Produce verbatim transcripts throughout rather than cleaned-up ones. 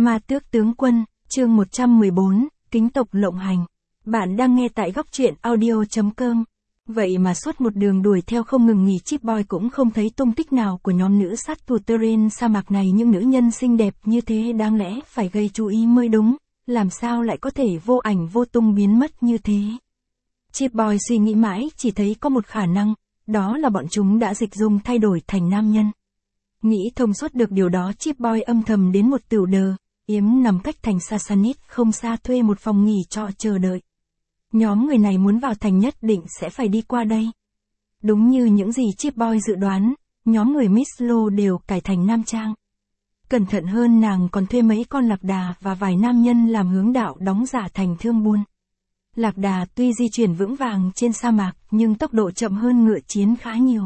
Ma Tước Tướng Quân, chương một trăm mười bốn, Kính tộc lộng hành. Bạn đang nghe tại góc truyện audio chấm com. Vậy mà suốt một đường đuổi theo không ngừng nghỉ, Chip Boy cũng không thấy tung tích nào của nhóm nữ sát thủ terrain sa mạc này. Những nữ nhân xinh đẹp như thế đáng lẽ phải gây chú ý mới đúng, làm sao lại có thể vô ảnh vô tung biến mất như thế. Chip Boy suy nghĩ mãi, chỉ thấy có một khả năng, đó là bọn chúng đã dịch dung thay đổi thành nam nhân. Nghĩ thông suốt được điều đó, Chip Boy âm thầm đến một tửu đờ yếm nằm cách thành Sasanit không xa thuê một phòng nghỉ trọ chờ đợi. Nhóm người này muốn vào thành nhất định sẽ phải đi qua đây. Đúng như những gì Chip Boy dự đoán, nhóm người Miss Lo đều cải thành nam trang. Cẩn thận hơn, nàng còn thuê mấy con lạc đà và vài nam nhân làm hướng đạo đóng giả thành thương buôn. Lạc đà tuy di chuyển vững vàng trên sa mạc nhưng tốc độ chậm hơn ngựa chiến khá nhiều.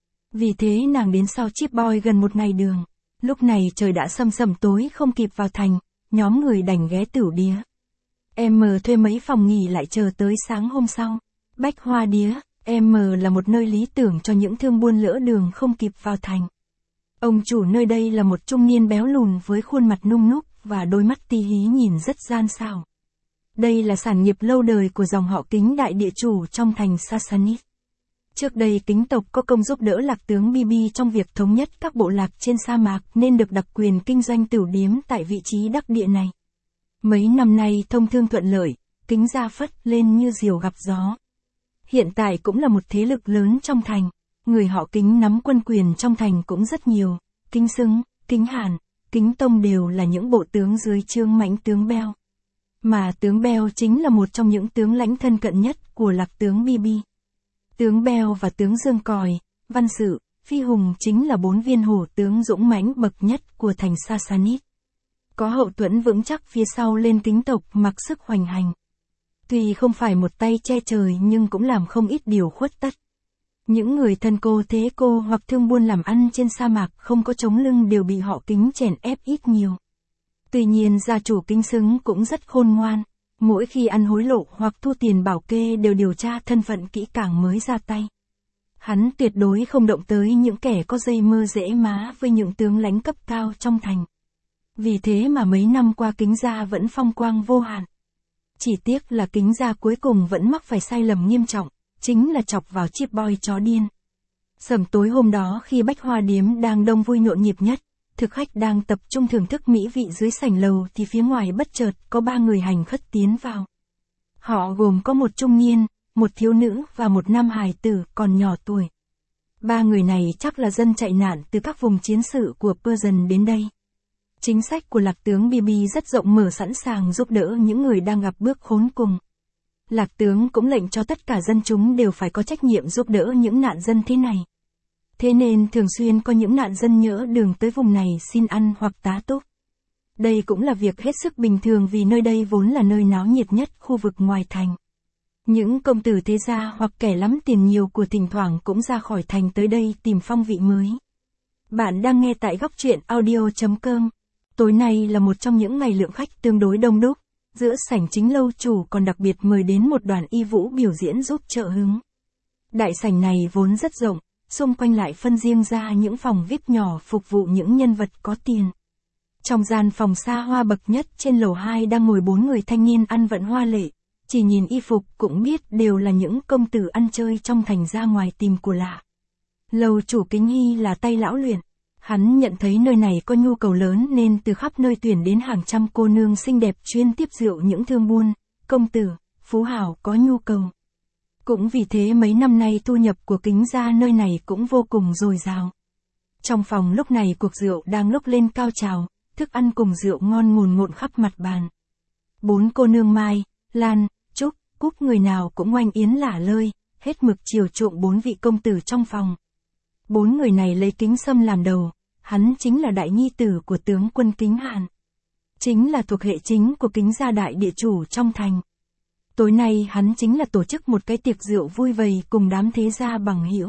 Vì thế nàng đến sau Chip Boy gần một ngày đường. Lúc này trời đã sầm sầm tối, không kịp vào thành, nhóm người đành ghé tửu đía. Em thuê mấy phòng nghỉ lại chờ tới sáng hôm sau. Bách Hoa Đía, em là một nơi lý tưởng cho những thương buôn lỡ đường không kịp vào thành. Ông chủ nơi đây là một trung niên béo lùn với khuôn mặt nung núc và đôi mắt tí hí nhìn rất gian xảo. Đây là sản nghiệp lâu đời của dòng họ Kính đại địa chủ trong thành Sasanit. Trước đây Kính tộc có công giúp đỡ lạc tướng Bibi trong việc thống nhất các bộ lạc trên sa mạc nên được đặc quyền kinh doanh tửu điếm tại vị trí đắc địa này. Mấy năm nay thông thương thuận lợi, Kính gia phất lên như diều gặp gió. Hiện tại cũng là một thế lực lớn trong thành, người họ Kính nắm quân quyền trong thành cũng rất nhiều. Kính Xứng, Kính Hàn, Kính Tông đều là những bộ tướng dưới trướng mãnh tướng Beo. Mà tướng Beo chính là một trong những tướng lãnh thân cận nhất của lạc tướng Bibi. Tướng Beo và tướng Dương Còi, Văn Sự, Phi Hùng chính là bốn viên hổ tướng dũng mãnh bậc nhất của thành Sasanit. Có hậu thuẫn vững chắc phía sau lên Kính tộc mặc sức hoành hành. Tuy không phải một tay che trời nhưng cũng làm không ít điều khuất tất. Những người thân cô thế cô hoặc thương buôn làm ăn trên sa mạc không có chống lưng đều bị họ Kính chèn ép ít nhiều. Tuy nhiên gia chủ Kính Xứng cũng rất khôn ngoan. Mỗi khi ăn hối lộ hoặc thu tiền bảo kê đều điều tra thân phận kỹ càng mới ra tay. Hắn tuyệt đối không động tới những kẻ có dây mơ rễ má với những tướng lãnh cấp cao trong thành. Vì thế mà mấy năm qua Kính gia vẫn phong quang vô hạn. Chỉ tiếc là Kính gia cuối cùng vẫn mắc phải sai lầm nghiêm trọng, chính là chọc vào Chip Boy chó điên. Sầm tối hôm đó khi Bách Hoa Điếm đang đông vui nhộn nhịp nhất, thực khách đang tập trung thưởng thức mỹ vị dưới sảnh lầu thì phía ngoài bất chợt có ba người hành khất tiến vào. Họ gồm có một trung niên, một thiếu nữ và một nam hài tử còn nhỏ tuổi. Ba người này chắc là dân chạy nạn từ các vùng chiến sự của Persian đến đây. Chính sách của lạc tướng Bibi rất rộng mở, sẵn sàng giúp đỡ những người đang gặp bước khốn cùng. Lạc tướng cũng lệnh cho tất cả dân chúng đều phải có trách nhiệm giúp đỡ những nạn dân thế này. Thế nên thường xuyên có những nạn dân nhỡ đường tới vùng này xin ăn hoặc tá túc. Đây cũng là việc hết sức bình thường vì nơi đây vốn là nơi náo nhiệt nhất khu vực ngoài thành. Những công tử thế gia hoặc kẻ lắm tiền nhiều của thỉnh thoảng cũng ra khỏi thành tới đây tìm phong vị mới. Bạn đang nghe tại góc truyện audio chấm com. Tối nay là một trong những ngày lượng khách tương đối đông đúc. Giữa sảnh chính lâu chủ còn đặc biệt mời đến một đoàn y vũ biểu diễn giúp trợ hứng. Đại sảnh này vốn rất rộng. Xung quanh lại phân riêng ra những phòng vi ai pi nhỏ phục vụ những nhân vật có tiền. Trong gian phòng xa hoa bậc nhất trên lầu hai đang ngồi bốn người thanh niên ăn vận hoa lệ. Chỉ nhìn y phục cũng biết đều là những công tử ăn chơi trong thành ra ngoài tìm của lạ. Lầu chủ Kính Hy là tay lão luyện. Hắn nhận thấy nơi này có nhu cầu lớn nên từ khắp nơi tuyển đến hàng trăm cô nương xinh đẹp chuyên tiếp rượu những thương buôn, công tử, phú hào có nhu cầu. Cũng vì thế mấy năm nay thu nhập của Kính gia nơi này cũng vô cùng dồi dào. Trong phòng lúc này cuộc rượu đang lúc lên cao trào, thức ăn cùng rượu ngon ngùn ngụn khắp mặt bàn. Bốn cô nương Mai, Lan, Trúc, Cúc người nào cũng oanh yến lả lơi, hết mực chiều chuộng bốn vị công tử trong phòng. Bốn người này lấy Kính Sâm làm đầu, hắn chính là đại nhi tử của tướng quân Kính Hàn. Chính là thuộc hệ chính của Kính gia đại địa chủ trong thành. Tối nay hắn chính là tổ chức một cái tiệc rượu vui vầy cùng đám thế gia bằng hữu.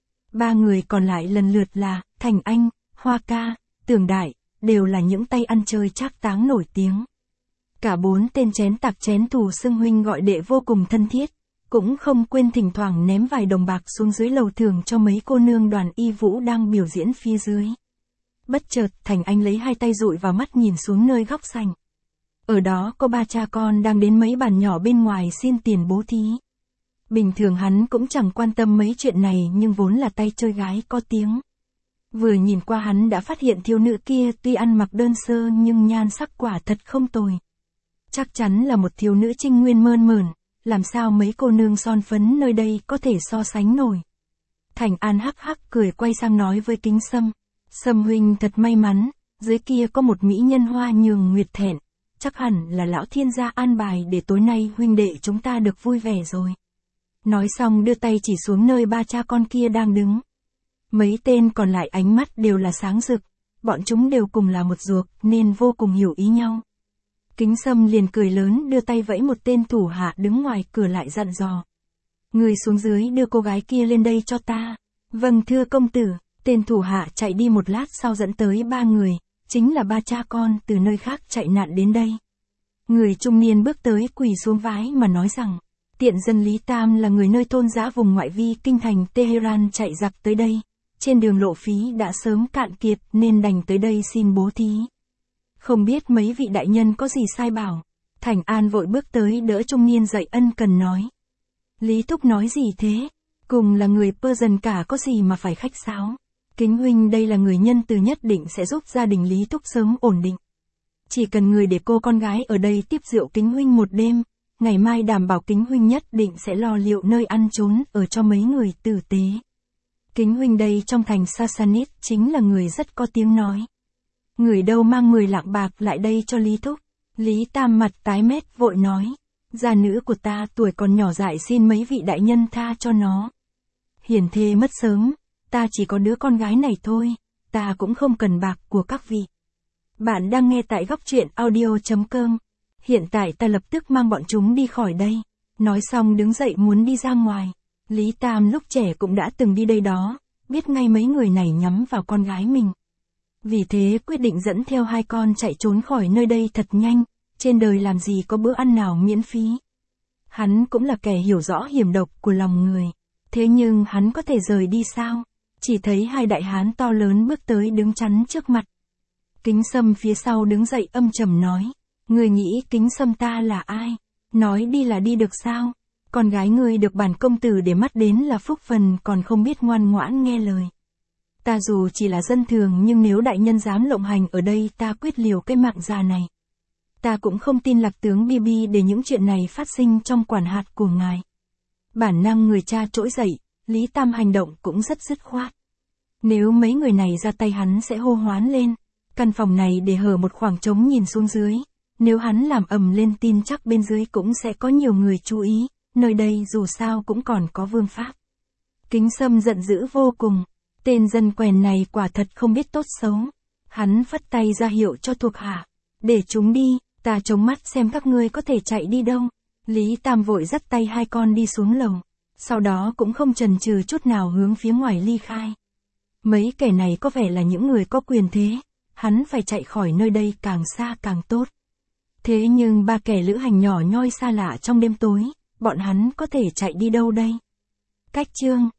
Ba người còn lại lần lượt là Thành Anh, Hoa Ca, Tường Đại, đều là những tay ăn chơi trác táng nổi tiếng. Cả bốn tên chén tạc chén thù xưng huynh gọi đệ vô cùng thân thiết, cũng không quên thỉnh thoảng ném vài đồng bạc xuống dưới lầu thưởng cho mấy cô nương đoàn y vũ đang biểu diễn phía dưới. Bất chợt, Thành Anh lấy hai tay dụi vào mắt nhìn xuống nơi góc sảnh. Ở đó có ba cha con đang đến mấy bàn nhỏ bên ngoài xin tiền bố thí. Bình thường hắn cũng chẳng quan tâm mấy chuyện này nhưng vốn là tay chơi gái có tiếng. Vừa nhìn qua hắn đã phát hiện thiếu nữ kia tuy ăn mặc đơn sơ nhưng nhan sắc quả thật không tồi. Chắc chắn là một thiếu nữ trinh nguyên mơn mởn, làm sao mấy cô nương son phấn nơi đây có thể so sánh nổi. Thành An hắc hắc cười quay sang nói với Kính Sâm. Sâm huynh thật may mắn, dưới kia có một mỹ nhân hoa nhường nguyệt thẹn, chắc hẳn là lão thiên gia an bài để tối nay huynh đệ chúng ta được vui vẻ rồi. Nói xong đưa tay chỉ xuống nơi ba cha con kia đang đứng. Mấy tên còn lại ánh mắt đều là sáng rực, bọn chúng đều cùng là một ruột nên vô cùng hiểu ý nhau. Kính Sâm liền cười lớn đưa tay vẫy một tên thủ hạ đứng ngoài cửa lại dặn dò. Người xuống dưới đưa cô gái kia lên đây cho ta. Vâng thưa công tử, tên thủ hạ chạy đi một lát sau dẫn tới ba người, chính là ba cha con từ nơi khác chạy nạn đến đây. Người trung niên bước tới quỳ xuống vái mà nói rằng, tiện dân Lý Tam là người nơi thôn dã vùng ngoại vi kinh thành Tehran chạy giặc tới đây. Trên đường lộ phí đã sớm cạn kiệt nên đành tới đây xin bố thí. Không biết mấy vị đại nhân có gì sai bảo. Thành An vội bước tới đỡ trung niên dậy ân cần nói. Lý Thúc nói gì thế? Cùng là người Persian cả có gì mà phải khách sáo. Kính huynh đây là người nhân từ nhất định sẽ giúp gia đình Lý Thúc sớm ổn định. Chỉ cần người để cô con gái ở đây tiếp rượu Kính huynh một đêm, ngày mai đảm bảo Kính huynh nhất định sẽ lo liệu nơi ăn trốn ở cho mấy người tử tế. Kính huynh đây trong thành Sasanit chính là người rất có tiếng nói. Người đâu mang mười lạng bạc lại đây cho Lý Thúc. Lý Tam mặt tái mét vội nói. Gia nữ của ta tuổi còn nhỏ dại xin mấy vị đại nhân tha cho nó. Hiền thê mất sớm, ta chỉ có đứa con gái này thôi, ta cũng không cần bạc của các vị. Bạn đang nghe tại góc truyện audio chấm com. Hiện tại ta lập tức mang bọn chúng đi khỏi đây. Nói xong đứng dậy muốn đi ra ngoài. Lý Tam lúc trẻ cũng đã từng đi đây đó, biết ngay mấy người này nhắm vào con gái mình. Vì thế quyết định dẫn theo hai con chạy trốn khỏi nơi đây thật nhanh, trên đời làm gì có bữa ăn nào miễn phí. Hắn cũng là kẻ hiểu rõ hiểm độc của lòng người, thế nhưng hắn có thể rời đi sao? Chỉ thấy hai đại hán to lớn bước tới đứng chắn trước mặt. Kính Sâm phía sau đứng dậy âm trầm nói, người nghĩ Kính Sâm ta là ai? Nói đi là đi được sao? Con gái ngươi được bản công tử để mắt đến là phúc phần còn không biết ngoan ngoãn nghe lời. Ta dù chỉ là dân thường nhưng nếu đại nhân dám lộng hành ở đây ta quyết liều cái mạng già này. Ta cũng không tin lạc tướng Bibi để những chuyện này phát sinh trong quản hạt của ngài. Bản năng người cha trỗi dậy, Lý Tam hành động cũng rất dứt khoát. Nếu mấy người này ra tay hắn sẽ hô hoán lên, căn phòng này để hở một khoảng trống nhìn xuống dưới. Nếu hắn làm ầm lên tin chắc bên dưới cũng sẽ có nhiều người chú ý, nơi đây dù sao cũng còn có vương pháp. Kính Sâm giận dữ vô cùng, tên dân quèn này quả thật không biết tốt xấu. Hắn phất tay ra hiệu cho thuộc hạ, để chúng đi, ta trông mắt xem các ngươi có thể chạy đi đâu. Lý Tam vội dắt tay hai con đi xuống lầu, sau đó cũng không chần chừ chút nào hướng phía ngoài ly khai. Mấy kẻ này có vẻ là những người có quyền thế, hắn phải chạy khỏi nơi đây càng xa càng tốt. Thế nhưng ba kẻ lữ hành nhỏ nhoi xa lạ trong đêm tối, bọn hắn có thể chạy đi đâu đây? Cách chương